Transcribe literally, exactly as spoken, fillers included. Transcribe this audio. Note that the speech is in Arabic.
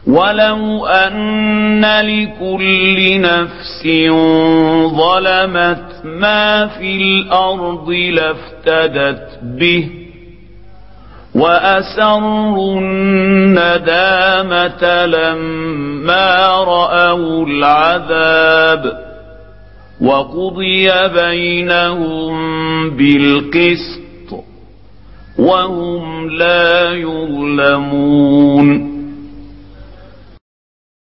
ولو أن لكل نفس ظلمت ما في الأرض لافتدت به وأسروا الندامة لما رأوا العذاب وقضي بينهم بالقسط وهم لا يظلمون